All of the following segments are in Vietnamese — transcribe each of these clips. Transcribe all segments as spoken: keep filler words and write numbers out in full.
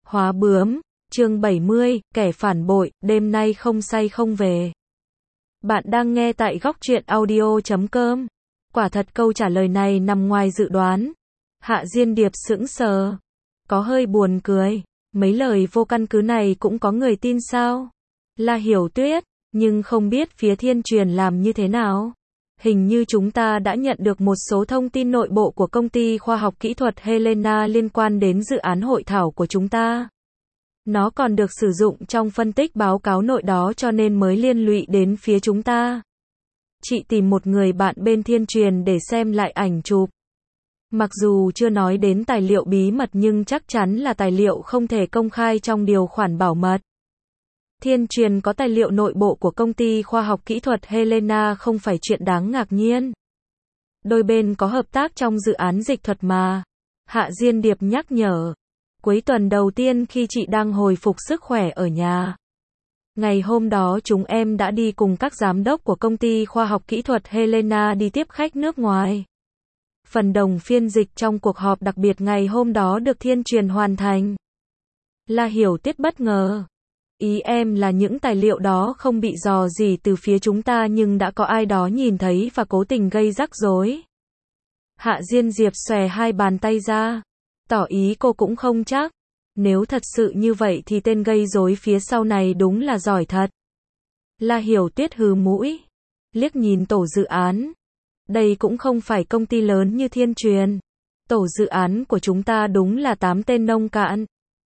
Hóa bướm, chương bảy mươi, kẻ phản bội, đêm nay không say không về. Bạn đang nghe tại góc truyện audio chấm com. Quả thật câu trả lời này nằm ngoài dự đoán. Hạ Diên Điệp sững sờ. Có hơi buồn cười. Mấy lời vô căn cứ này cũng có người tin sao? Là Hiểu Tuyết, nhưng không biết phía Thiên Truyền làm như thế nào. Hình như chúng ta đã nhận được một số thông tin nội bộ của công ty khoa học kỹ thuật Helena liên quan đến dự án hội thảo của chúng ta. Nó còn được sử dụng trong phân tích báo cáo nội đó cho nên mới liên lụy đến phía chúng ta. Chị tìm một người bạn bên Thiên Truyền để xem lại ảnh chụp. Mặc dù chưa nói đến tài liệu bí mật nhưng chắc chắn là tài liệu không thể công khai trong điều khoản bảo mật. Thiên Truyền có tài liệu nội bộ của công ty khoa học kỹ thuật Helena không phải chuyện đáng ngạc nhiên. Đôi bên có hợp tác trong dự án dịch thuật mà. Hạ Diên Điệp nhắc nhở. Cuối tuần đầu tiên khi chị đang hồi phục sức khỏe ở nhà. Ngày hôm đó chúng em đã đi cùng các giám đốc của công ty khoa học kỹ thuật Helena đi tiếp khách nước ngoài. Phần đồng phiên dịch trong cuộc họp đặc biệt ngày hôm đó được Thiên Truyền hoàn thành. Là Hiểu Tuyết bất ngờ. Ý em là những tài liệu đó không bị dò dỉ từ phía chúng ta nhưng đã có ai đó nhìn thấy và cố tình gây rắc rối. Hạ Diên Diệp xòe hai bàn tay ra. Tỏ ý cô cũng không chắc. Nếu thật sự như vậy thì tên gây rối phía sau này đúng là giỏi thật. Là Hiểu Tuyết hừ mũi. Liếc nhìn tổ dự án. Đây cũng không phải công ty lớn như Thiên Truyền. Tổ dự án của chúng ta đúng là tám tên nông cạn.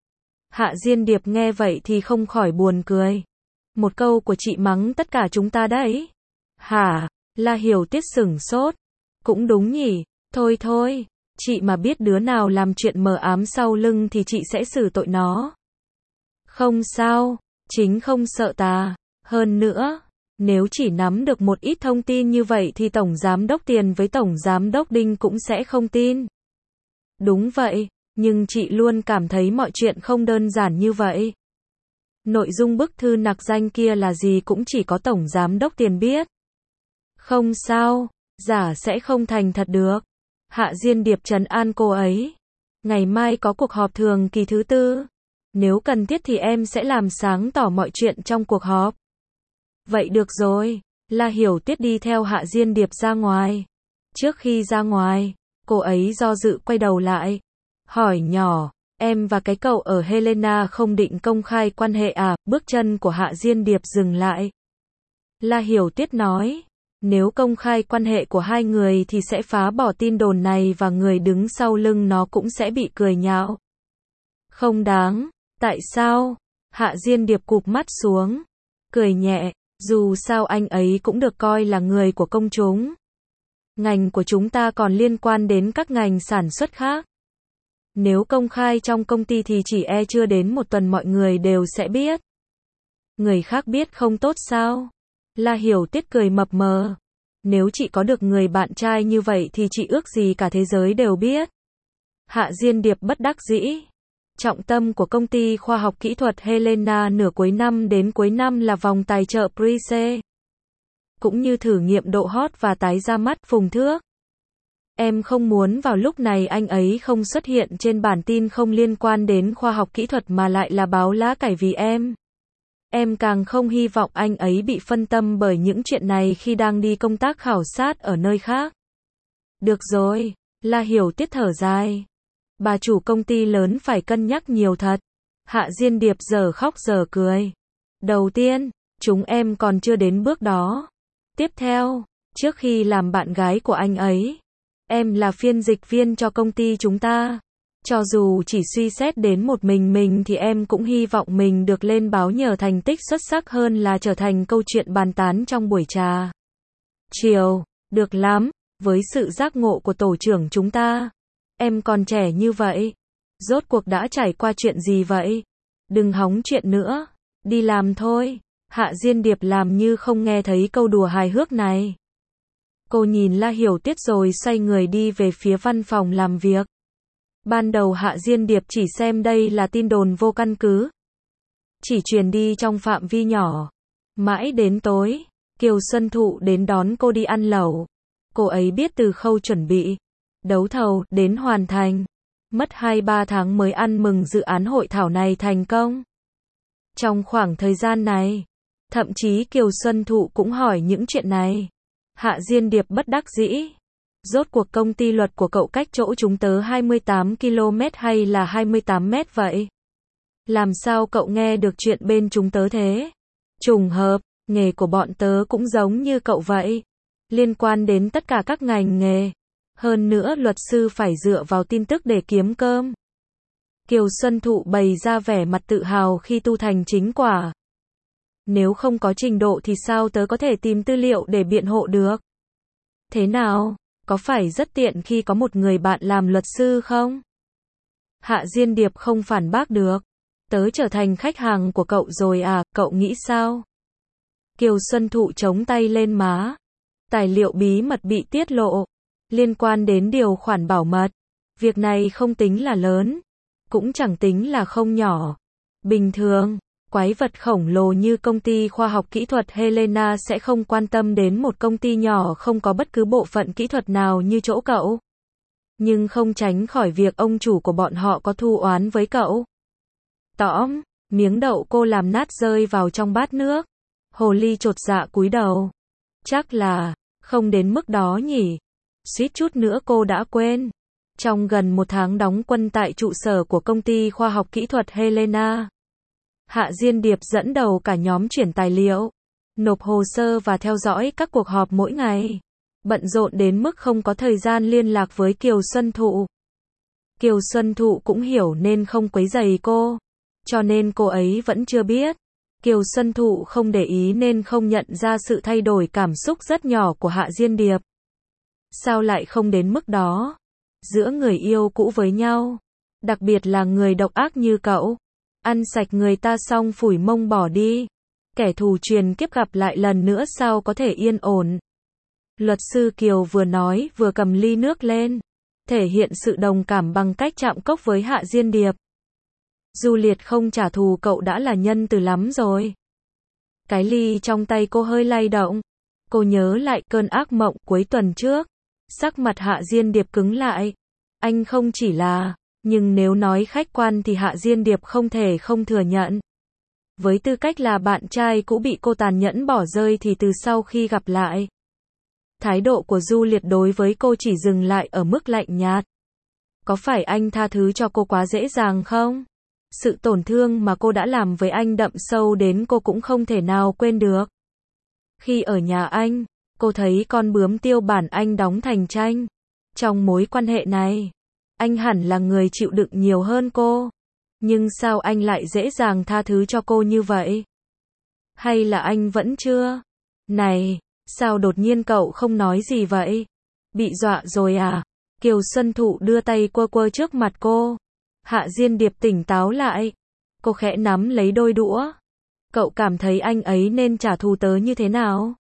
Hạ Diên Điệp nghe vậy thì không khỏi buồn cười. Một câu của chị mắng tất cả chúng ta đấy. Hả? Là Hiểu Tuyết sửng sốt. Cũng đúng nhỉ. Thôi thôi. Chị mà biết đứa nào làm chuyện mờ ám sau lưng thì chị sẽ xử tội nó. Không sao. Chính không sợ tà. Hơn nữa, nếu chỉ nắm được một ít thông tin như vậy thì Tổng Giám đốc Tiền với Tổng Giám đốc Đinh cũng sẽ không tin. Đúng vậy. Nhưng chị luôn cảm thấy mọi chuyện không đơn giản như vậy. Nội dung bức thư nặc danh kia là gì cũng chỉ có Tổng Giám đốc Tiền biết. Không sao, giả sẽ không thành thật được. Hạ Diên Điệp trấn an cô ấy. Ngày mai có cuộc họp thường kỳ thứ tư. Nếu cần thiết thì em sẽ làm sáng tỏ mọi chuyện trong cuộc họp. Vậy được rồi. Là Hiểu Tuyết đi theo Hạ Diên Điệp ra ngoài. Trước khi ra ngoài, cô ấy do dự quay đầu lại. Hỏi nhỏ, em và cái cậu ở Helena không định công khai quan hệ à? Bước chân của Hạ Diên Điệp dừng lại. Là Hiểu Tuyết nói, nếu công khai quan hệ của hai người thì sẽ phá bỏ tin đồn này và người đứng sau lưng nó cũng sẽ bị cười nhạo. Không đáng, tại sao? Hạ Diên Điệp cụp mắt xuống, cười nhẹ, dù sao anh ấy cũng được coi là người của công chúng. Ngành của chúng ta còn liên quan đến các ngành sản xuất khác. Nếu công khai trong công ty thì chỉ e chưa đến một tuần mọi người đều sẽ biết. Người khác biết không tốt sao? Là Hiểu Tuyết cười mập mờ. Nếu chị có được người bạn trai như vậy thì chị ước gì cả thế giới đều biết. Hạ Diên Điệp bất đắc dĩ. Trọng tâm của công ty khoa học kỹ thuật Helena nửa cuối năm đến cuối năm là vòng tài trợ Prize. Cũng như thử nghiệm độ hot và tái ra mắt Phùng Thước. Em không muốn vào lúc này anh ấy không xuất hiện trên bản tin không liên quan đến khoa học kỹ thuật mà lại là báo lá cải vì em. Em càng không hy vọng anh ấy bị phân tâm bởi những chuyện này khi đang đi công tác khảo sát ở nơi khác. Được rồi, là Hiểu Tuyết thở dài. Bà chủ công ty lớn phải cân nhắc nhiều thật. Hạ Diên Điệp giờ khóc giờ cười. Đầu tiên, chúng em còn chưa đến bước đó. Tiếp theo, trước khi làm bạn gái của anh ấy, em là phiên dịch viên cho công ty chúng ta. Cho dù chỉ suy xét đến một mình mình thì em cũng hy vọng mình được lên báo nhờ thành tích xuất sắc hơn là trở thành câu chuyện bàn tán trong buổi trà chiều. Được lắm, với sự giác ngộ của tổ trưởng chúng ta. Em còn trẻ như vậy. Rốt cuộc đã trải qua chuyện gì vậy? Đừng hóng chuyện nữa. Đi làm thôi. Hạ Diên Điệp làm như không nghe thấy câu đùa hài hước này. Cô nhìn La Hiểu Tuyết rồi xoay người đi về phía văn phòng làm việc. Ban đầu Hạ Diên Điệp chỉ xem đây là tin đồn vô căn cứ. Chỉ truyền đi trong phạm vi nhỏ. Mãi đến tối, Kiều Xuân Thụ đến đón cô đi ăn lẩu. Cô ấy biết từ khâu chuẩn bị, đấu thầu, đến hoàn thành. Mất hai ba tháng mới ăn mừng dự án hội thảo này thành công. Trong khoảng thời gian này, thậm chí Kiều Xuân Thụ cũng hỏi những chuyện này. Hạ Diên Điệp bất đắc dĩ. Rốt cuộc công ty luật của cậu cách chỗ chúng tớ hai mươi tám ki lô mét hay là hai mươi tám mét vậy? Làm sao cậu nghe được chuyện bên chúng tớ thế? Trùng hợp, nghề của bọn tớ cũng giống như cậu vậy. Liên quan đến tất cả các ngành nghề. Hơn nữa luật sư phải dựa vào tin tức để kiếm cơm. Kiều Xuân Thụ bày ra vẻ mặt tự hào khi tu thành chính quả. Nếu không có trình độ thì sao tớ có thể tìm tư liệu để biện hộ được? Thế nào, có phải rất tiện khi có một người bạn làm luật sư không? Hạ Diên Điệp không phản bác được. Tớ trở thành khách hàng của cậu rồi à, cậu nghĩ sao? Kiều Xuân Thụ chống tay lên má. Tài liệu bí mật bị tiết lộ. Liên quan đến điều khoản bảo mật. Việc này không tính là lớn. Cũng chẳng tính là không nhỏ. Bình thường, quái vật khổng lồ như công ty khoa học kỹ thuật Helena sẽ không quan tâm đến một công ty nhỏ không có bất cứ bộ phận kỹ thuật nào như chỗ cậu. Nhưng không tránh khỏi việc ông chủ của bọn họ có thù oán với cậu. Tõm, miếng đậu cô làm nát rơi vào trong bát nước. Hồ ly chột dạ cúi đầu. Chắc là, không đến mức đó nhỉ. Suýt chút nữa cô đã quên. Trong gần một tháng đóng quân tại trụ sở của công ty khoa học kỹ thuật Helena, Hạ Diên Điệp dẫn đầu cả nhóm chuyển tài liệu, nộp hồ sơ và theo dõi các cuộc họp mỗi ngày. Bận rộn đến mức không có thời gian liên lạc với Kiều Xuân Thụ. Kiều Xuân Thụ cũng hiểu nên không quấy rầy cô. Cho nên cô ấy vẫn chưa biết. Kiều Xuân Thụ không để ý nên không nhận ra sự thay đổi cảm xúc rất nhỏ của Hạ Diên Điệp. Sao lại không đến mức đó? Giữa người yêu cũ với nhau, đặc biệt là người độc ác như cậu, ăn sạch người ta xong phủi mông bỏ đi. Kẻ thù truyền kiếp gặp lại lần nữa sao có thể yên ổn? Luật sư Kiều vừa nói vừa cầm ly nước lên, thể hiện sự đồng cảm bằng cách chạm cốc với Hạ Diên Điệp. Du Liệt không trả thù cậu đã là nhân từ lắm rồi. Cái ly trong tay cô hơi lay động. Cô nhớ lại cơn ác mộng cuối tuần trước. Sắc mặt Hạ Diên Điệp cứng lại. Anh không chỉ là, nhưng nếu nói khách quan thì Hạ Diên Điệp không thể không thừa nhận. Với tư cách là bạn trai cũ bị cô tàn nhẫn bỏ rơi thì từ sau khi gặp lại, thái độ của Du Liệt đối với cô chỉ dừng lại ở mức lạnh nhạt. Có phải anh tha thứ cho cô quá dễ dàng không? Sự tổn thương mà cô đã làm với anh đậm sâu đến cô cũng không thể nào quên được. Khi ở nhà anh, cô thấy con bướm tiêu bản anh đóng thành tranh. Trong mối quan hệ này, anh hẳn là người chịu đựng nhiều hơn cô. Nhưng sao anh lại dễ dàng tha thứ cho cô như vậy? Hay là anh vẫn chưa? Này, sao đột nhiên cậu không nói gì vậy? Bị dọa rồi à? Kiều Xuân Thụ đưa tay quơ quơ trước mặt cô. Hạ Diên Điệp tỉnh táo lại. Cô khẽ nắm lấy đôi đũa. Cậu cảm thấy anh ấy nên trả thù tớ như thế nào?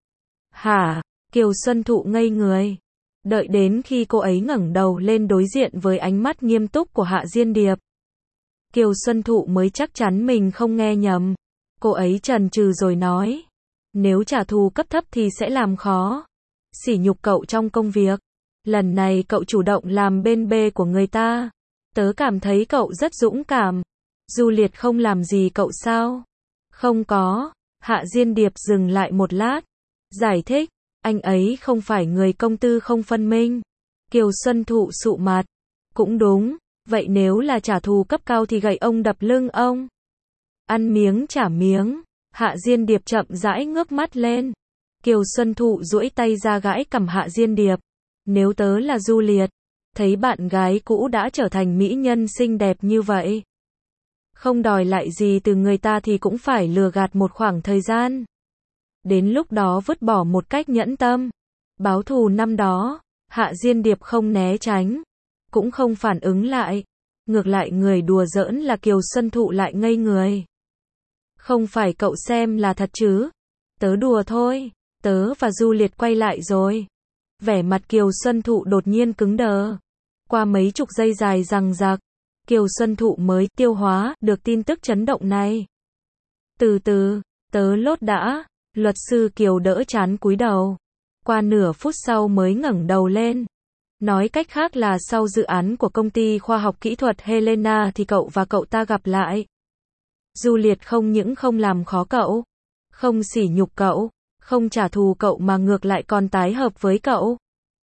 Hả? Kiều Xuân Thụ ngây người. Đợi đến khi cô ấy ngẩng đầu lên đối diện với ánh mắt nghiêm túc của Hạ Diên Điệp, Kiều Xuân Thụ mới chắc chắn mình không nghe nhầm. Cô ấy chần chừ rồi nói. Nếu trả thù cấp thấp thì sẽ làm khó. Sỉ nhục cậu trong công việc. Lần này cậu chủ động làm bên bê của người ta. Tớ cảm thấy cậu rất dũng cảm. Du Liệt không làm gì cậu sao? Không có. Hạ Diên Điệp dừng lại một lát. Giải thích. Anh ấy không phải người công tư không phân minh. Kiều Xuân Thụ sụ mặt. Cũng đúng. Vậy nếu là trả thù cấp cao thì gậy ông đập lưng ông. Ăn miếng trả miếng. Hạ Diên Điệp chậm rãi ngước mắt lên. Kiều Xuân Thụ duỗi tay ra gãi cằm Hạ Diên Điệp. Nếu tớ là Du Liệt, thấy bạn gái cũ đã trở thành mỹ nhân xinh đẹp như vậy, không đòi lại gì từ người ta thì cũng phải lừa gạt một khoảng thời gian. Đến lúc đó vứt bỏ một cách nhẫn tâm. Báo thù năm đó, Hạ Diên Điệp không né tránh, cũng không phản ứng lại. Ngược lại người đùa giỡn là Kiều Xuân Thụ lại ngây người. Không phải cậu xem là thật chứ? Tớ đùa thôi. Tớ và Du Liệt quay lại rồi. Vẻ mặt Kiều Xuân Thụ đột nhiên cứng đờ. Qua mấy chục giây dài dằng dặc, Kiều Xuân Thụ mới tiêu hóa được tin tức chấn động này. Từ từ, tớ lốt đã. Luật sư Kiều đỡ chán cúi đầu. Qua nửa phút sau mới ngẩng đầu lên. Nói cách khác là sau dự án của công ty khoa học kỹ thuật Helena thì cậu và cậu ta gặp lại. Juliet không những không làm khó cậu, không sỉ nhục cậu, không trả thù cậu mà ngược lại còn tái hợp với cậu.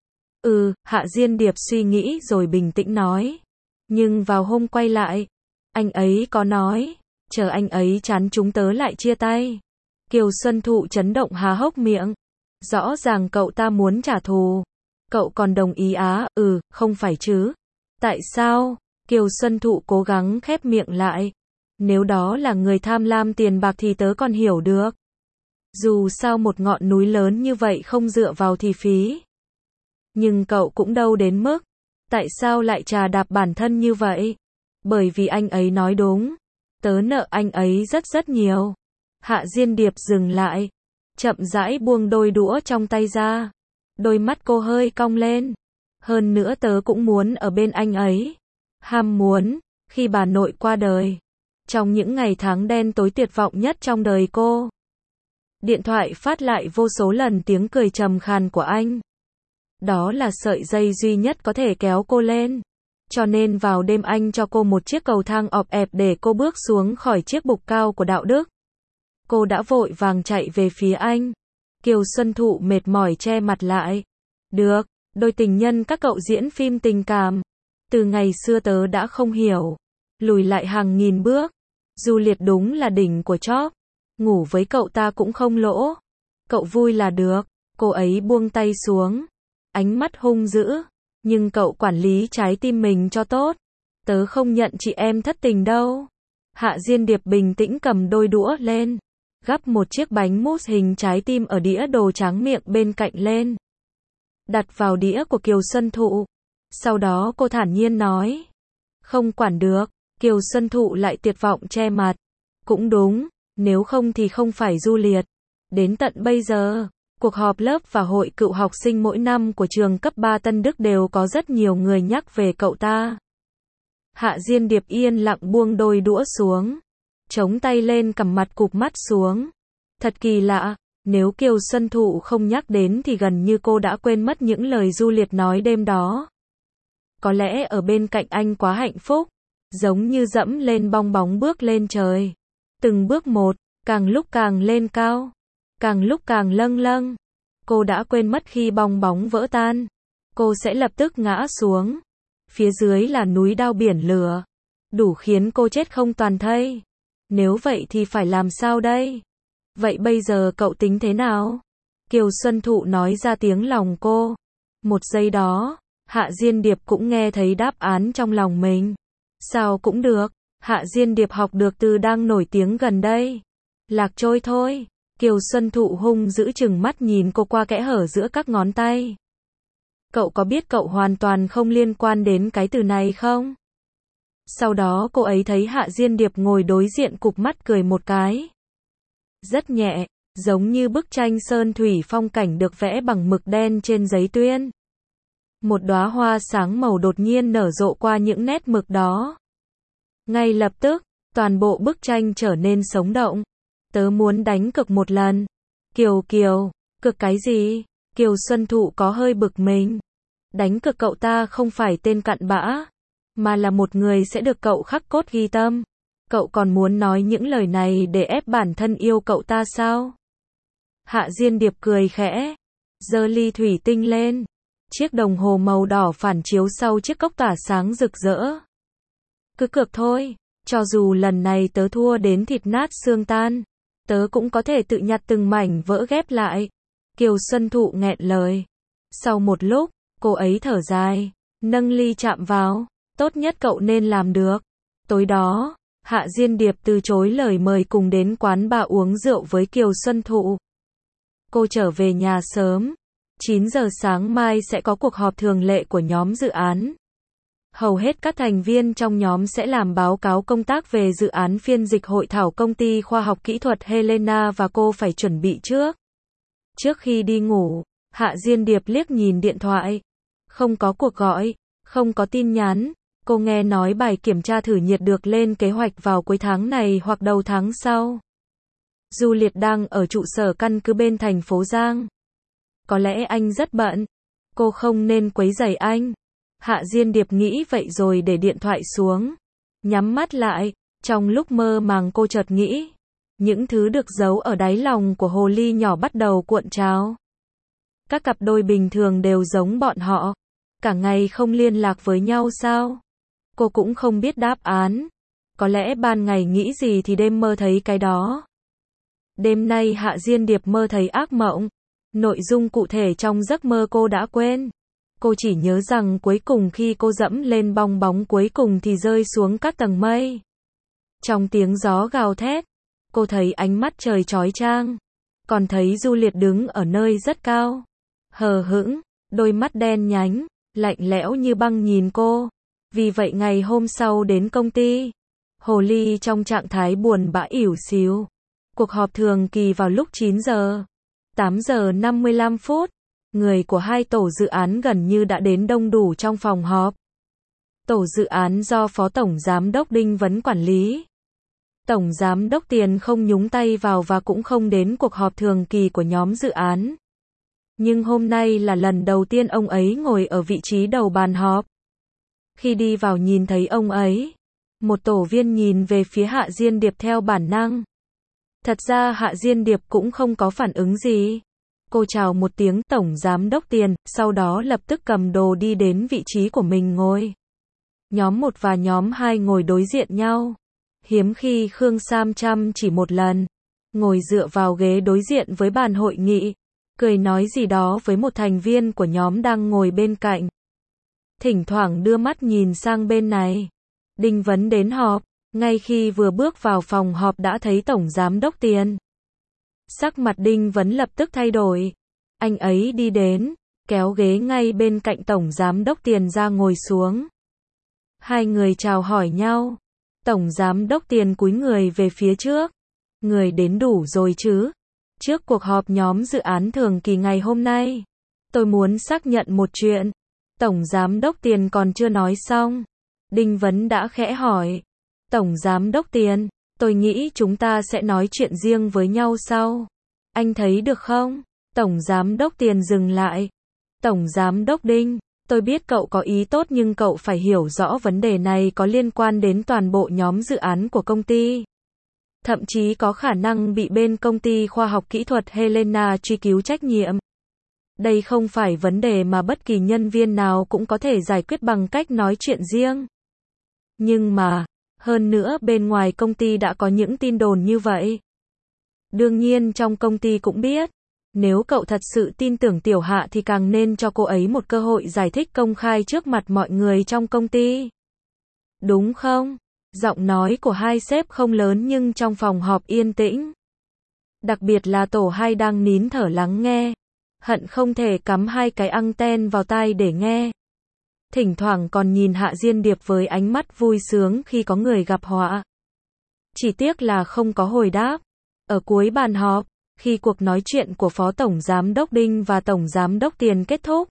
Ừ, Hạ Diên Điệp suy nghĩ rồi bình tĩnh nói. Nhưng vào hôm quay lại, anh ấy có nói, chờ anh ấy chán chúng tớ lại chia tay. Kiều Xuân Thụ chấn động há hốc miệng. Rõ ràng cậu ta muốn trả thù. Cậu còn đồng ý á, ừ, không phải chứ. Tại sao? Kiều Xuân Thụ cố gắng khép miệng lại. Nếu đó là người tham lam tiền bạc thì tớ còn hiểu được. Dù sao một ngọn núi lớn như vậy không dựa vào thì phí. Nhưng cậu cũng đâu đến mức. Tại sao lại trà đạp bản thân như vậy? Bởi vì anh ấy nói đúng. Tớ nợ anh ấy rất rất nhiều. Hạ Diên Điệp dừng lại. Chậm rãi buông đôi đũa trong tay ra. Đôi mắt cô hơi cong lên. Hơn nữa tớ cũng muốn ở bên anh ấy. Ham muốn, khi bà nội qua đời. Trong những ngày tháng đen tối tuyệt vọng nhất trong đời cô. Điện thoại phát lại vô số lần tiếng cười trầm khàn của anh. Đó là sợi dây duy nhất có thể kéo cô lên. Cho nên vào đêm anh cho cô một chiếc cầu thang ọp ẹp để cô bước xuống khỏi chiếc bục cao của đạo đức. Cô đã vội vàng chạy về phía anh. Kiều Xuân Thụ mệt mỏi che mặt lại. Được, đôi tình nhân các cậu diễn phim tình cảm. Từ ngày xưa tớ đã không hiểu. Lùi lại hàng nghìn bước. Juliet đúng là đỉnh của chóp. Ngủ với cậu ta cũng không lỗ. Cậu vui là được. Cô ấy buông tay xuống. Ánh mắt hung dữ. Nhưng cậu quản lý trái tim mình cho tốt. Tớ không nhận chị em thất tình đâu. Hạ Diên Điệp bình tĩnh cầm đôi đũa lên. Gắp một chiếc bánh mousse hình trái tim ở đĩa đồ tráng miệng bên cạnh lên. Đặt vào đĩa của Kiều Xuân Thụ. Sau đó cô thản nhiên nói. Không quản được. Kiều Xuân Thụ lại tuyệt vọng che mặt. Cũng đúng, nếu không thì không phải Juliet. Đến tận bây giờ, cuộc họp lớp và hội cựu học sinh mỗi năm của trường cấp ba Tân Đức đều có rất nhiều người nhắc về cậu ta. Hạ Diên Điệp yên lặng buông đôi đũa xuống. Chống tay lên cầm mặt cụp mắt xuống. Thật kỳ lạ, nếu Kiều Xuân Thụ không nhắc đến thì gần như cô đã quên mất những lời Juliet nói đêm đó. Có lẽ ở bên cạnh anh quá hạnh phúc. Giống như dẫm lên bong bóng bước lên trời. Từng bước một, càng lúc càng lên cao. Càng lúc càng lâng lâng. Cô đã quên mất khi bong bóng vỡ tan. Cô sẽ lập tức ngã xuống. Phía dưới là núi đao biển lửa. Đủ khiến cô chết không toàn thây. Nếu vậy thì phải làm sao đây? Vậy bây giờ cậu tính thế nào? Kiều Xuân Thụ nói ra tiếng lòng cô. Một giây đó, Hạ Diên Điệp cũng nghe thấy đáp án trong lòng mình. Sao cũng được. Hạ Diên Điệp học được từ đang nổi tiếng gần đây. Lạc trôi thôi. Kiều Xuân Thụ hung dữ chừng mắt nhìn cô qua kẽ hở giữa các ngón tay. Cậu có biết cậu hoàn toàn không liên quan đến cái từ này không? Sau đó cô ấy thấy Hạ Diên Điệp ngồi đối diện cụp mắt cười một cái. Rất nhẹ, giống như bức tranh sơn thủy phong cảnh được vẽ bằng mực đen trên giấy tuyên. Một đóa hoa sáng màu đột nhiên nở rộ qua những nét mực đó. Ngay lập tức, toàn bộ bức tranh trở nên sống động. Tớ muốn đánh cược một lần. Kiều Kiều, cược cái gì? Kiều Xuân Thụ có hơi bực mình. Đánh cược cậu ta không phải tên cặn bã, mà là một người sẽ được cậu khắc cốt ghi tâm. Cậu còn muốn nói những lời này để ép bản thân yêu cậu ta sao? Hạ Diên Điệp cười khẽ, giơ ly thủy tinh lên. Chiếc đồng hồ màu đỏ phản chiếu sau chiếc cốc tỏa sáng rực rỡ. Cứ cược thôi, cho dù lần này tớ thua đến thịt nát xương tan, tớ cũng có thể tự nhặt từng mảnh vỡ ghép lại. Kiều Xuân Thụ nghẹn lời. Sau một lúc, cô ấy thở dài, nâng ly chạm vào. Tốt nhất cậu nên làm được. Tối đó, Hạ Diên Điệp từ chối lời mời cùng đến quán bà uống rượu với Kiều Xuân Thụ. Cô trở về nhà sớm. chín giờ sáng mai sẽ có cuộc họp thường lệ của nhóm dự án. Hầu hết các thành viên trong nhóm sẽ làm báo cáo công tác về dự án phiên dịch hội thảo công ty khoa học kỹ thuật Helena và cô phải chuẩn bị trước. Trước khi đi ngủ, Hạ Diên Điệp liếc nhìn điện thoại. Không có cuộc gọi, không có tin nhắn. Cô nghe nói bài kiểm tra thử nhiệt được lên kế hoạch vào cuối tháng này hoặc đầu tháng sau. Juliet đang ở trụ sở căn cứ bên thành phố Giang. Có lẽ anh rất bận. Cô không nên quấy rầy anh. Hạ Diên Điệp nghĩ vậy rồi để điện thoại xuống. Nhắm mắt lại, trong lúc mơ màng cô chợt nghĩ. Những thứ được giấu ở đáy lòng của hồ ly nhỏ bắt đầu cuộn trào. Các cặp đôi bình thường đều giống bọn họ. Cả ngày không liên lạc với nhau sao? Cô cũng không biết đáp án. Có lẽ ban ngày nghĩ gì thì đêm mơ thấy cái đó. Đêm nay Hạ Diên Điệp mơ thấy ác mộng. Nội dung cụ thể trong giấc mơ cô đã quên. Cô chỉ nhớ rằng cuối cùng khi cô dẫm lên bong bóng cuối cùng thì rơi xuống các tầng mây. Trong tiếng gió gào thét, cô thấy ánh mắt trời chói chang. Còn thấy Du Liệt đứng ở nơi rất cao. Hờ hững, đôi mắt đen nhánh, lạnh lẽo như băng nhìn cô. Vì vậy ngày hôm sau đến công ty, hồ ly trong trạng thái buồn bã ỉu xìu. Cuộc họp thường kỳ vào lúc chín giờ. tám giờ năm mươi lăm phút. Người của hai tổ dự án gần như đã đến đông đủ trong phòng họp. Tổ dự án do Phó Tổng Giám đốc Đinh Vấn quản lý. Tổng Giám đốc Tiền không nhúng tay vào và cũng không đến cuộc họp thường kỳ của nhóm dự án. Nhưng hôm nay là lần đầu tiên ông ấy ngồi ở vị trí đầu bàn họp. Khi đi vào nhìn thấy ông ấy, một tổ viên nhìn về phía Hạ Diên Điệp theo bản năng. Thật ra Hạ Diên Điệp cũng không có phản ứng gì. Cô chào một tiếng Tổng Giám đốc Tiền, sau đó lập tức cầm đồ đi đến vị trí của mình ngồi. Nhóm một và nhóm hai ngồi đối diện nhau. Hiếm khi Khương Sam chăm chỉ một lần. Ngồi dựa vào ghế đối diện với bàn hội nghị. Cười nói gì đó với một thành viên của nhóm đang ngồi bên cạnh. Thỉnh thoảng đưa mắt nhìn sang bên này. Đinh Vấn đến họp. Ngay khi vừa bước vào phòng họp đã thấy Tổng Giám đốc Tiền. Sắc mặt Đinh Vấn lập tức thay đổi. Anh ấy đi đến, kéo ghế ngay bên cạnh Tổng Giám đốc Tiền ra ngồi xuống. Hai người chào hỏi nhau. Tổng Giám đốc Tiền cúi người về phía trước. Người đến đủ rồi chứ? Trước cuộc họp nhóm dự án thường kỳ ngày hôm nay, tôi muốn xác nhận một chuyện. Tổng Giám đốc Tiền còn chưa nói xong. Đinh Vấn đã khẽ hỏi. Tổng Giám đốc Tiền, tôi nghĩ chúng ta sẽ nói chuyện riêng với nhau sau. Anh thấy được không? Tổng Giám đốc Tiền dừng lại. Tổng Giám đốc Đinh, tôi biết cậu có ý tốt nhưng cậu phải hiểu rõ vấn đề này có liên quan đến toàn bộ nhóm dự án của công ty. Thậm chí có khả năng bị bên công ty khoa học kỹ thuật Helena truy cứu trách nhiệm. Đây không phải vấn đề mà bất kỳ nhân viên nào cũng có thể giải quyết bằng cách nói chuyện riêng. Nhưng mà, hơn nữa bên ngoài công ty đã có những tin đồn như vậy. Đương nhiên trong công ty cũng biết. Nếu cậu thật sự tin tưởng Tiểu Hạ thì càng nên cho cô ấy một cơ hội giải thích công khai trước mặt mọi người trong công ty. Đúng không? Giọng nói của hai sếp không lớn nhưng trong phòng họp yên tĩnh. Đặc biệt là tổ hai đang nín thở lắng nghe. Hận không thể cắm hai cái anten vào tai để nghe. Thỉnh thoảng còn nhìn Hạ Diên Điệp với ánh mắt vui sướng khi có người gặp họa. Chỉ tiếc là không có hồi đáp. Ở cuối bàn họp, khi cuộc nói chuyện của Phó Tổng Giám đốc Đinh và Tổng Giám đốc Tiền kết thúc,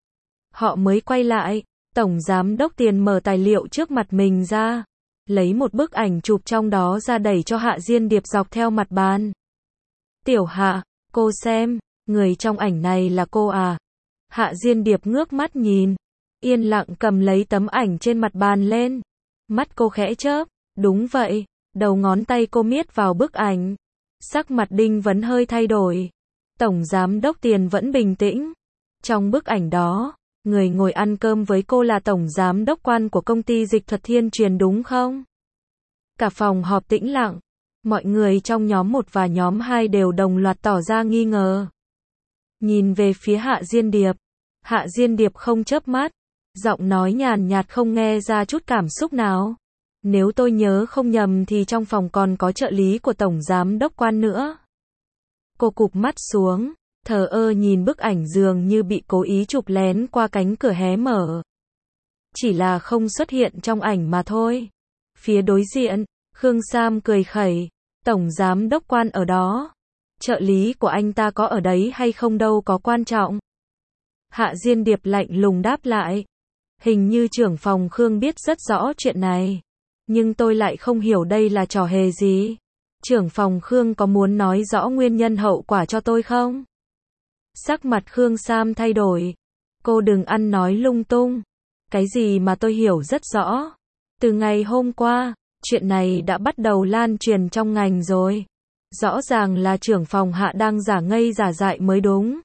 họ mới quay lại. Tổng Giám đốc Tiền mở tài liệu trước mặt mình ra, lấy một bức ảnh chụp trong đó ra đẩy cho Hạ Diên Điệp dọc theo mặt bàn. Tiểu Hạ, cô xem, người trong ảnh này là cô à? Hạ Diên Điệp ngước mắt nhìn, yên lặng cầm lấy tấm ảnh trên mặt bàn lên. Mắt cô khẽ chớp, đúng vậy, đầu ngón tay cô miết vào bức ảnh. Sắc mặt Đinh Vấn hơi thay đổi. Tổng Giám đốc Tiền vẫn bình tĩnh. Trong bức ảnh đó, người ngồi ăn cơm với cô là Tổng Giám đốc Quan của công ty dịch thuật Thiên Truyền đúng không? Cả phòng họp tĩnh lặng. Mọi người trong nhóm một và nhóm hai đều đồng loạt tỏ ra nghi ngờ. Nhìn về phía Hạ Diên Điệp. Hạ Diên Điệp không chớp mắt. Giọng nói nhàn nhạt không nghe ra chút cảm xúc nào. Nếu tôi nhớ không nhầm thì trong phòng còn có trợ lý của Tổng Giám đốc Quan nữa. Cô cụp mắt xuống, thờ ơ nhìn bức ảnh dường như bị cố ý chụp lén qua cánh cửa hé mở. Chỉ là không xuất hiện trong ảnh mà thôi. Phía đối diện, Khương Sam cười khẩy. Tổng Giám đốc Quan ở đó. Trợ lý của anh ta có ở đấy hay không đâu có quan trọng. Hạ Diên Điệp lạnh lùng đáp lại. Hình như trưởng phòng Khương biết rất rõ chuyện này. Nhưng tôi lại không hiểu đây là trò hề gì. Trưởng phòng Khương có muốn nói rõ nguyên nhân hậu quả cho tôi không? Sắc mặt Khương Sam thay đổi. Cô đừng ăn nói lung tung. Cái gì mà tôi hiểu rất rõ. Từ ngày hôm qua, chuyện này đã bắt đầu lan truyền trong ngành rồi. Rõ ràng là trưởng phòng Hạ đang giả ngây giả dại mới đúng.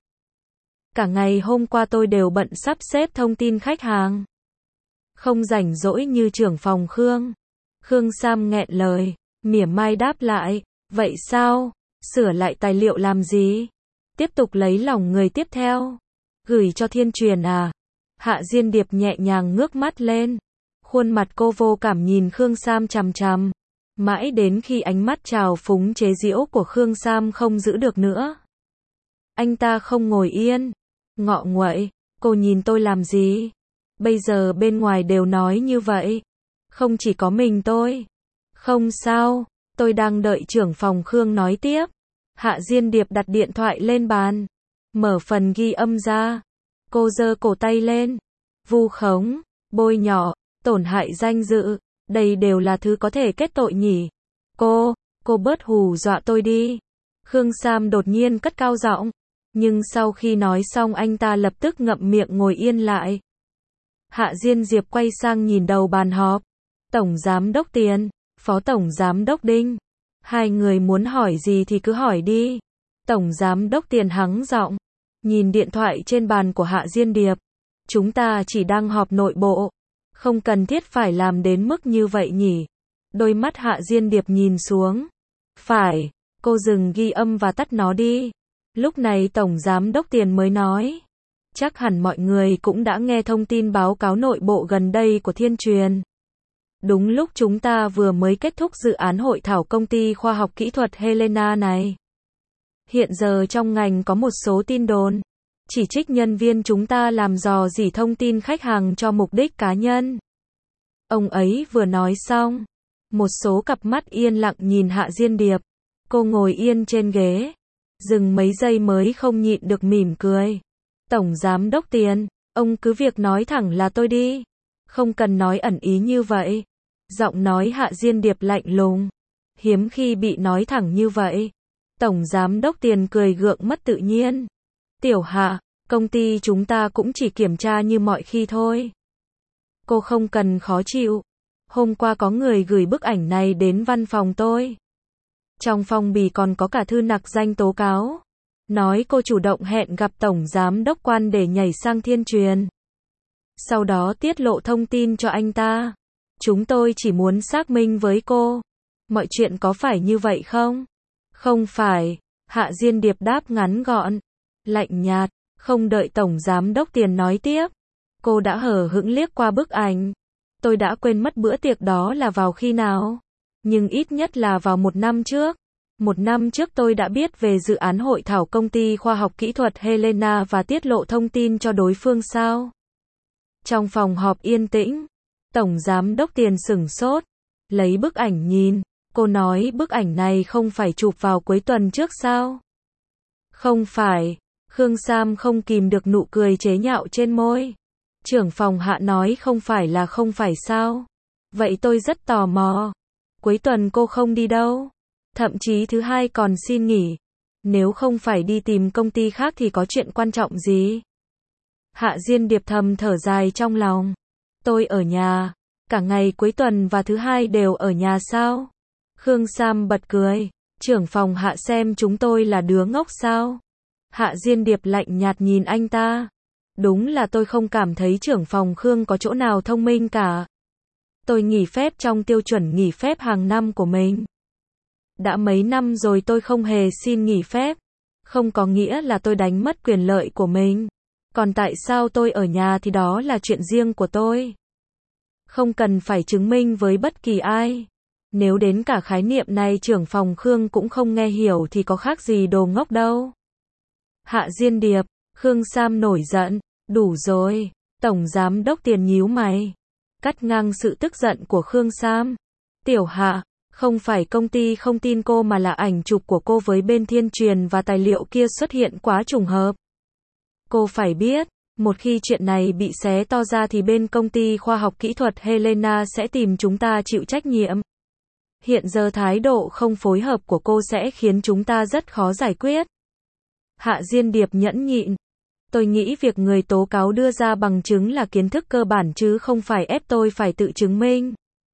Cả ngày hôm qua tôi đều bận sắp xếp thông tin khách hàng. Không rảnh rỗi như trưởng phòng Khương. Khương Sam nghẹn lời, mỉa mai đáp lại, vậy sao? Sửa lại tài liệu làm gì? Tiếp tục lấy lòng người tiếp theo. Gửi cho Thiên Truyền à? Hạ Diên Điệp nhẹ nhàng ngước mắt lên. Khuôn mặt cô vô cảm nhìn Khương Sam chằm chằm. Mãi đến khi ánh mắt trào phúng chế giễu của Khương Sam không giữ được nữa. Anh ta không ngồi yên. Ngọ nguậy, cô nhìn tôi làm gì? Bây giờ bên ngoài đều nói như vậy. Không chỉ có mình tôi. Không sao, tôi đang đợi trưởng phòng Khương nói tiếp. Hạ Diên Điệp đặt điện thoại lên bàn. Mở phần ghi âm ra. Cô giơ cổ tay lên. Vu khống, bôi nhọ, tổn hại danh dự. Đây đều là thứ có thể kết tội nhỉ. Cô, cô bớt hù dọa tôi đi. Khương Sam đột nhiên cất cao giọng. Nhưng sau khi nói xong anh ta lập tức ngậm miệng ngồi yên lại. Hạ Diên Diệp quay sang nhìn đầu bàn họp. Tổng Giám đốc Tiền, Phó Tổng Giám đốc Đinh. Hai người muốn hỏi gì thì cứ hỏi đi. Tổng Giám đốc Tiền hắng giọng. Nhìn điện thoại trên bàn của Hạ Diên Điệp. Chúng ta chỉ đang họp nội bộ. Không cần thiết phải làm đến mức như vậy nhỉ. Đôi mắt Hạ Diên Điệp nhìn xuống. Phải, cô dừng ghi âm và tắt nó đi. Lúc này Tổng Giám đốc Tiền mới nói. Chắc hẳn mọi người cũng đã nghe thông tin báo cáo nội bộ gần đây của Thiên Truyền. Đúng lúc chúng ta vừa mới kết thúc dự án hội thảo công ty khoa học kỹ thuật Helena này. Hiện giờ trong ngành có một số tin đồn. Chỉ trích nhân viên chúng ta làm dò dỉ thông tin khách hàng cho mục đích cá nhân. Ông ấy vừa nói xong. Một số cặp mắt yên lặng nhìn Hạ Diên Điệp. Cô ngồi yên trên ghế. Dừng mấy giây mới không nhịn được mỉm cười. Tổng Giám đốc Tiền, ông cứ việc nói thẳng là tôi đi. Không cần nói ẩn ý như vậy. Giọng nói Hạ Diên Điệp lạnh lùng. Hiếm khi bị nói thẳng như vậy. Tổng Giám đốc Tiền cười gượng mất tự nhiên. Tiểu Hạ, công ty chúng ta cũng chỉ kiểm tra như mọi khi thôi. Cô không cần khó chịu. Hôm qua có người gửi bức ảnh này đến văn phòng tôi. Trong phong bì còn có cả thư nặc danh tố cáo. Nói cô chủ động hẹn gặp Tổng Giám đốc Quan để nhảy sang Thiên Truyền. Sau đó tiết lộ thông tin cho anh ta. Chúng tôi chỉ muốn xác minh với cô. Mọi chuyện có phải như vậy không? Không phải. Hạ Diên Điệp đáp ngắn gọn. Lạnh nhạt. Không đợi Tổng Giám đốc Tiền nói tiếp. Cô đã hờ hững liếc qua bức ảnh. Tôi đã quên mất bữa tiệc đó là vào khi nào. Nhưng ít nhất là vào một năm trước. Một năm trước tôi đã biết về dự án hội thảo công ty khoa học kỹ thuật Helena và tiết lộ thông tin cho đối phương sao? Trong phòng họp yên tĩnh, Tổng Giám đốc Tiền sửng sốt, lấy bức ảnh nhìn, cô nói bức ảnh này không phải chụp vào cuối tuần trước sao? Không phải, Khương Sam không kìm được nụ cười chế nhạo trên môi. Trưởng phòng Hạ nói không phải là không phải sao? Vậy tôi rất tò mò. Cuối tuần cô không đi đâu? Thậm chí thứ hai còn xin nghỉ. Nếu không phải đi tìm công ty khác thì có chuyện quan trọng gì? Hạ Diên Điệp thầm thở dài trong lòng. Tôi ở nhà. Cả ngày cuối tuần và thứ hai đều ở nhà sao? Khương Sam bật cười. Trưởng phòng Hạ xem chúng tôi là đứa ngốc sao? Hạ Diên Điệp lạnh nhạt nhìn anh ta. Đúng là tôi không cảm thấy trưởng phòng Khương có chỗ nào thông minh cả. Tôi nghỉ phép trong tiêu chuẩn nghỉ phép hàng năm của mình. Đã mấy năm rồi tôi không hề xin nghỉ phép. Không có nghĩa là tôi đánh mất quyền lợi của mình. Còn tại sao tôi ở nhà thì đó là chuyện riêng của tôi. Không cần phải chứng minh với bất kỳ ai. Nếu đến cả khái niệm này trưởng phòng Khương cũng không nghe hiểu thì có khác gì đồ ngốc đâu. Hạ Diên Điệp, Khương Sam nổi giận. Đủ rồi. Tổng Giám đốc Tiền nhíu mày. Cắt ngang sự tức giận của Khương Sam. Tiểu Hạ, không phải công ty không tin cô mà là ảnh chụp của cô với bên Thiên Truyền và tài liệu kia xuất hiện quá trùng hợp. Cô phải biết, một khi chuyện này bị xé to ra thì bên công ty khoa học kỹ thuật Helena sẽ tìm chúng ta chịu trách nhiệm. Hiện giờ thái độ không phối hợp của cô sẽ khiến chúng ta rất khó giải quyết. Hạ Diên Điệp nhẫn nhịn. Tôi nghĩ việc người tố cáo đưa ra bằng chứng là kiến thức cơ bản chứ không phải ép tôi phải tự chứng minh.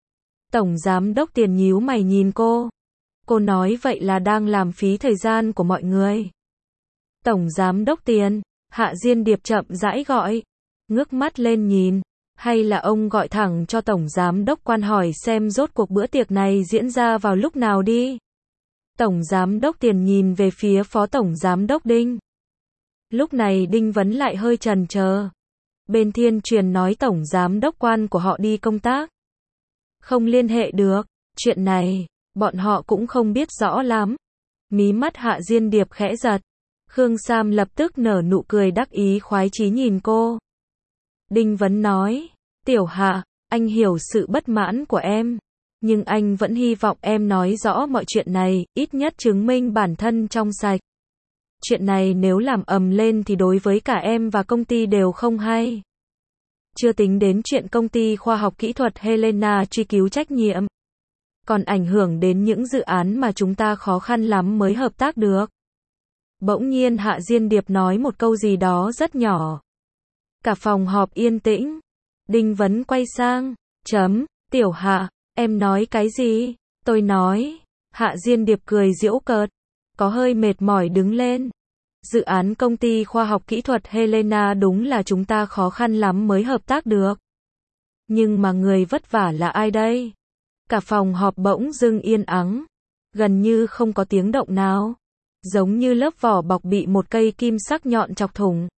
Tổng giám đốc Tiền nhíu mày nhìn cô. Cô nói vậy là đang làm phí thời gian của mọi người. Tổng giám đốc Tiền, Hạ Diên Điệp chậm rãi gọi. Ngước mắt lên nhìn. Hay là ông gọi thẳng cho tổng giám đốc Quan hỏi xem rốt cuộc bữa tiệc này diễn ra vào lúc nào đi. Tổng giám đốc Tiền nhìn về phía phó tổng giám đốc Đinh. Lúc này Đinh Vấn lại hơi chần chờ. Bên Thiên Truyền nói tổng giám đốc Quan của họ đi công tác. Không liên hệ được. Chuyện này, bọn họ cũng không biết rõ lắm. Mí mắt Hạ Diên Điệp khẽ giật. Khương Sam lập tức nở nụ cười đắc ý khoái chí nhìn cô. Đinh Vấn nói, Tiểu Hạ, anh hiểu sự bất mãn của em. Nhưng anh vẫn hy vọng em nói rõ mọi chuyện này, ít nhất chứng minh bản thân trong sạch. Chuyện này nếu làm ầm lên thì đối với cả em và công ty đều không hay. Chưa tính đến chuyện công ty khoa học kỹ thuật Helena truy cứu trách nhiệm. Còn ảnh hưởng đến những dự án mà chúng ta khó khăn lắm mới hợp tác được. Bỗng nhiên Hạ Diên Điệp nói một câu gì đó rất nhỏ. Cả phòng họp yên tĩnh. Đinh Vấn quay sang. Chấm, Tiểu Hạ, em nói cái gì? Tôi nói. Hạ Diên Điệp cười giễu cợt. Có hơi mệt mỏi đứng lên. Dự án công ty khoa học kỹ thuật Helena đúng là chúng ta khó khăn lắm mới hợp tác được. Nhưng mà người vất vả là ai đây? Cả phòng họp bỗng dưng yên ắng. Gần như không có tiếng động nào. Giống như lớp vỏ bọc bị một cây kim sắc nhọn chọc thủng.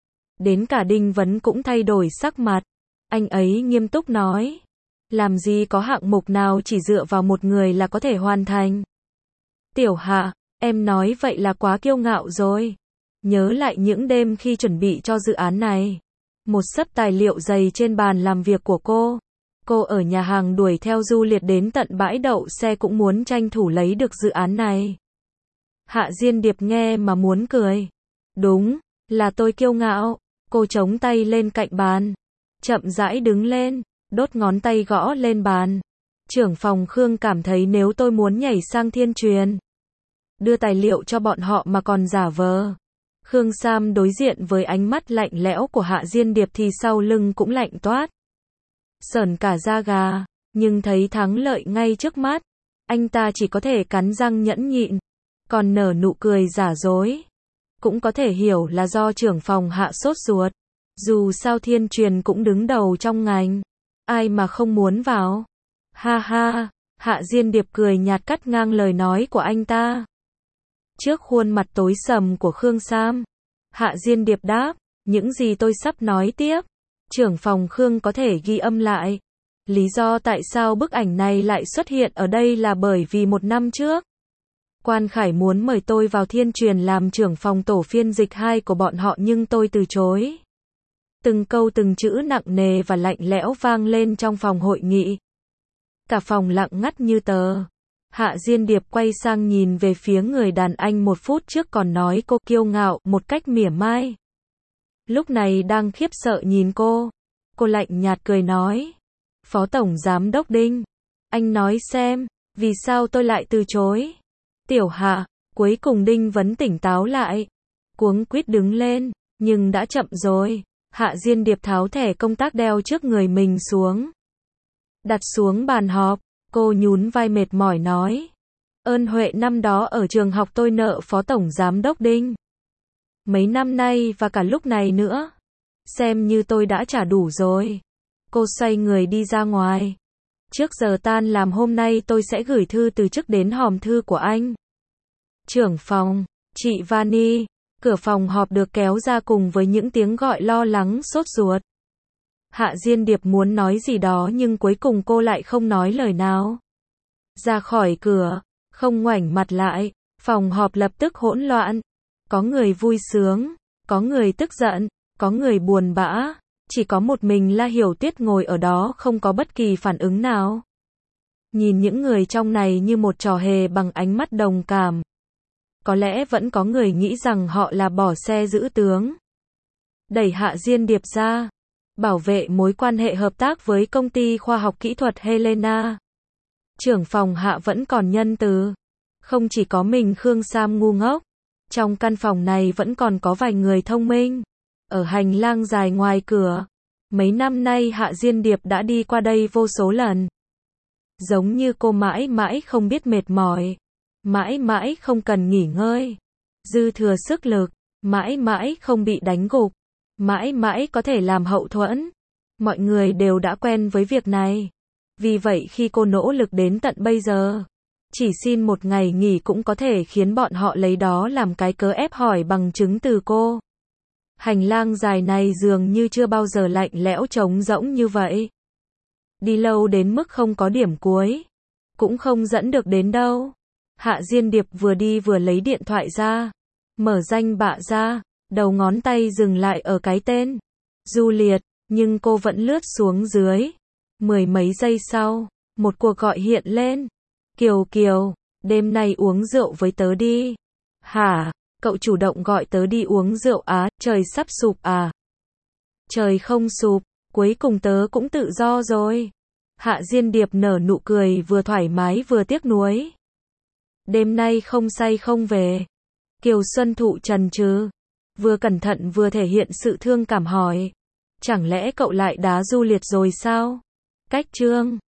Đến cả Đinh Vấn cũng thay đổi sắc mặt. Anh ấy nghiêm túc nói. Làm gì có hạng mục nào chỉ dựa vào một người là có thể hoàn thành. Tiểu Hạ, em nói vậy là quá kiêu ngạo rồi. Nhớ lại những đêm khi chuẩn bị cho dự án này. Một xấp tài liệu dày trên bàn làm việc của cô. Cô ở nhà hàng đuổi theo Du Liệt đến tận bãi đậu xe cũng muốn tranh thủ lấy được dự án này. Hạ Diên Điệp nghe mà muốn cười. Đúng, là tôi kiêu ngạo. Cô chống tay lên cạnh bàn. Chậm rãi đứng lên, đốt ngón tay gõ lên bàn. Trưởng phòng Khương cảm thấy nếu tôi muốn nhảy sang Thiên Truyền, đưa tài liệu cho bọn họ mà còn giả vờ. Khương Sam đối diện với ánh mắt lạnh lẽo của Hạ Diên Điệp thì sau lưng cũng lạnh toát. Sởn cả da gà, nhưng thấy thắng lợi ngay trước mắt. Anh ta chỉ có thể cắn răng nhẫn nhịn, còn nở nụ cười giả dối. Cũng có thể hiểu là do trưởng phòng Hạ sốt ruột. Dù sao Thiên Truyền cũng đứng đầu trong ngành. Ai mà không muốn vào. Ha ha, Hạ Diên Điệp cười nhạt cắt ngang lời nói của anh ta. Trước khuôn mặt tối sầm của Khương Sam, Hạ Diên Điệp đáp, những gì tôi sắp nói tiếp. Trưởng phòng Khương có thể ghi âm lại. Lý do tại sao bức ảnh này lại xuất hiện ở đây là bởi vì một năm trước, Quan Khải muốn mời tôi vào Thiên Truyền làm trưởng phòng tổ phiên dịch hai của bọn họ nhưng tôi từ chối. Từng câu từng chữ nặng nề và lạnh lẽo vang lên trong phòng hội nghị. Cả phòng lặng ngắt như tờ. Hạ Diên Điệp quay sang nhìn về phía người đàn anh một phút trước còn nói cô kiêu ngạo một cách mỉa mai. Lúc này đang khiếp sợ nhìn cô. Cô lạnh nhạt cười nói. Phó Tổng Giám đốc Đinh. Anh nói xem, vì sao tôi lại từ chối? Tiểu Hạ, cuối cùng Đinh Vấn tỉnh táo lại. Cuống quýt đứng lên, nhưng đã chậm rồi. Hạ Diên Điệp tháo thẻ công tác đeo trước người mình xuống. Đặt xuống bàn họp, cô nhún vai mệt mỏi nói. Ơn huệ năm đó ở trường học tôi nợ Phó Tổng Giám đốc Đinh. Mấy năm nay và cả lúc này nữa. Xem như tôi đã trả đủ rồi. Cô xoay người đi ra ngoài. Trước giờ tan làm hôm nay tôi sẽ gửi thư từ chức đến hòm thư của anh. Trưởng phòng, chị Vani. Cửa phòng họp được kéo ra cùng với những tiếng gọi lo lắng sốt ruột. Hạ Diên Điệp muốn nói gì đó nhưng cuối cùng cô lại không nói lời nào. Ra khỏi cửa, không ngoảnh mặt lại, phòng họp lập tức hỗn loạn. Có người vui sướng, có người tức giận, có người buồn bã. Chỉ có một mình La Hiểu Tuyết ngồi ở đó không có bất kỳ phản ứng nào. Nhìn những người trong này như một trò hề bằng ánh mắt đồng cảm. Có lẽ vẫn có người nghĩ rằng họ là bỏ xe giữ tướng. Đẩy Hạ Diên Điệp ra. Bảo vệ mối quan hệ hợp tác với công ty khoa học kỹ thuật Helena. Trưởng phòng Hạ vẫn còn nhân từ. Không chỉ có mình Khương Sam ngu ngốc. Trong căn phòng này vẫn còn có vài người thông minh. Ở hành lang dài ngoài cửa, mấy năm nay Hạ Diên Điệp đã đi qua đây vô số lần. Giống như cô mãi mãi không biết mệt mỏi, mãi mãi không cần nghỉ ngơi, dư thừa sức lực, mãi mãi không bị đánh gục, mãi mãi có thể làm hậu thuẫn. Mọi người đều đã quen với việc này. Vì vậy khi cô nỗ lực đến tận bây giờ, chỉ xin một ngày nghỉ cũng có thể khiến bọn họ lấy đó làm cái cớ ép hỏi bằng chứng từ cô. Hành lang dài này dường như chưa bao giờ lạnh lẽo trống rỗng như vậy. Đi lâu đến mức không có điểm cuối, cũng không dẫn được đến đâu. Hạ Diên Điệp vừa đi vừa lấy điện thoại ra, mở danh bạ ra, đầu ngón tay dừng lại ở cái tên Du Liệt, nhưng cô vẫn lướt xuống dưới. Mười mấy giây sau, một cuộc gọi hiện lên. Kiều Kiều, đêm nay uống rượu với tớ đi. Hả, cậu chủ động gọi tớ đi uống rượu á, trời sắp sụp à? Trời không sụp, cuối cùng tớ cũng tự do rồi. Hạ Diên Điệp nở nụ cười vừa thoải mái vừa tiếc nuối. Đêm nay không say không về. Kiều Xuân Thụ chần chừ, vừa cẩn thận vừa thể hiện sự thương cảm hỏi. Chẳng lẽ cậu lại đá Du Liệt rồi sao? Cách chương